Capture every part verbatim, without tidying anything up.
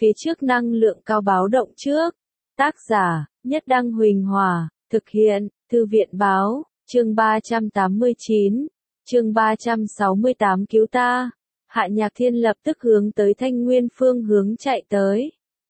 phía trước năng lượng cao báo động trước. Tác giả, Nhất Đăng Huỳnh Hòa, thực hiện, Thư viện Báo, chương ba trăm tám mươi chín, chương ba trăm sáu mươi tám cứu ta. Hạ Nhạc Thiên lập tức hướng tới Thanh Nguyên phương hướng chạy tới.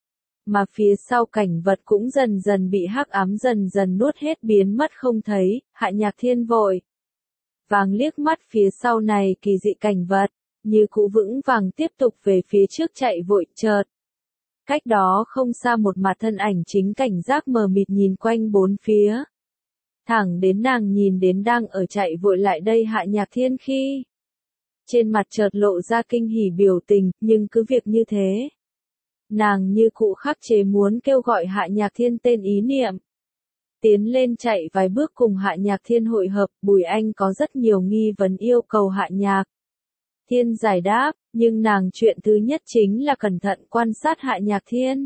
Mà phía sau cảnh vật cũng dần dần bị hắc ám dần dần nuốt hết biến mất không thấy, Hạ Nhạc Thiên vội vàng liếc mắt phía sau này kỳ dị cảnh vật, như cũ vững vàng tiếp tục về phía trước chạy vội chợt. Cách đó không xa một mặt thân ảnh chính cảnh giác mờ mịt nhìn quanh bốn phía. Thẳng đến nàng nhìn đến đang ở chạy vội lại đây Hạ Nhạc Thiên khi trên mặt chợt lộ ra kinh hỉ biểu tình, nhưng cứ việc như thế. Nàng như cụ khắc chế muốn kêu gọi Hạ Nhạc Thiên tên ý niệm. Tiến lên chạy vài bước cùng Hạ Nhạc Thiên hội hợp, Bùi Anh có rất nhiều nghi vấn yêu cầu Hạ Nhạc Thiên giải đáp, nhưng nàng chuyện thứ nhất chính là cẩn thận quan sát Hạ Nhạc Thiên.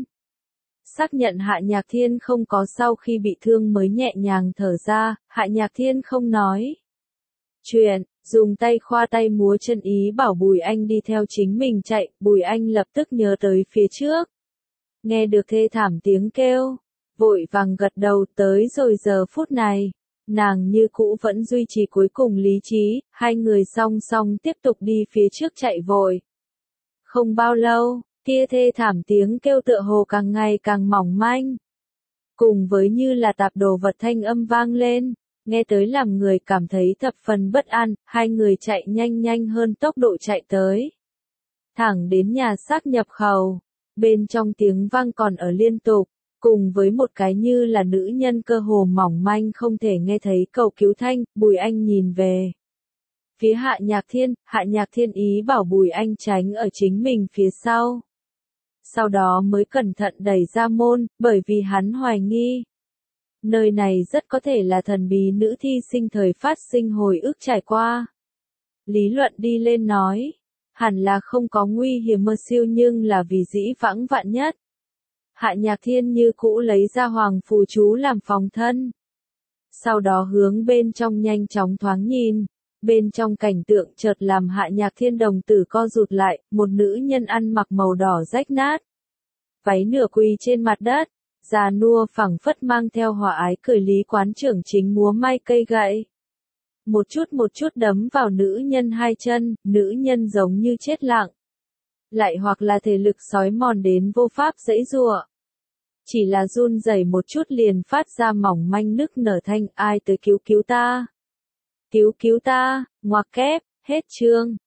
Xác nhận Hạ Nhạc Thiên không có sau khi bị thương mới nhẹ nhàng thở ra, Hạ Nhạc Thiên không nói chuyện, dùng tay khoa tay múa chân ý bảo Bùi Anh đi theo chính mình chạy, Bùi Anh lập tức nhớ tới phía trước. Nghe được thê thảm tiếng kêu, vội vàng gật đầu tới rồi giờ phút này. Nàng như cũ vẫn duy trì cuối cùng lý trí, hai người song song tiếp tục đi phía trước chạy vội. Không bao lâu, kia thê thảm tiếng kêu tựa hồ càng ngày càng mỏng manh. Cùng với như là tạp đồ vật thanh âm vang lên, nghe tới làm người cảm thấy thập phần bất an, hai người chạy nhanh nhanh hơn tốc độ chạy tới. Thẳng đến nhà xác nhập khẩu, bên trong tiếng vang còn ở liên tục. Cùng với một cái như là nữ nhân cơ hồ mỏng manh không thể nghe thấy cầu cứu thanh, Bùi Anh nhìn về phía Hạ Nhạc Thiên, Hạ Nhạc Thiên ý bảo Bùi Anh tránh ở chính mình phía sau. Sau đó mới cẩn thận đẩy ra môn, bởi vì hắn hoài nghi. Nơi này rất có thể là thần bí nữ thi sinh thời phát sinh hồi ức trải qua. Lý luận đi lên nói, hẳn là không có nguy hiểm mơ siêu nhưng là vì dĩ vãng vạn nhất. Hạ Nhạc Thiên như cũ lấy ra hoàng phù chú làm phòng thân. Sau đó hướng bên trong nhanh chóng thoáng nhìn. Bên trong cảnh tượng chợt làm Hạ Nhạc Thiên đồng tử co rụt lại, một nữ nhân ăn mặc màu đỏ rách nát. Váy nửa quỳ trên mặt đất, già nua phẳng phất mang theo hòa ái cười Lý quán trưởng chính múa may cây gậy. Một chút một chút đấm vào nữ nhân hai chân, nữ nhân giống như chết lặng. Lại hoặc là thể lực sói mòn đến vô pháp dãy giụa. Chỉ là run rẩy một chút liền phát ra mỏng manh nức nở thanh, ai tới cứu cứu ta. Cứu cứu ta, ngoặc kép, hết chương.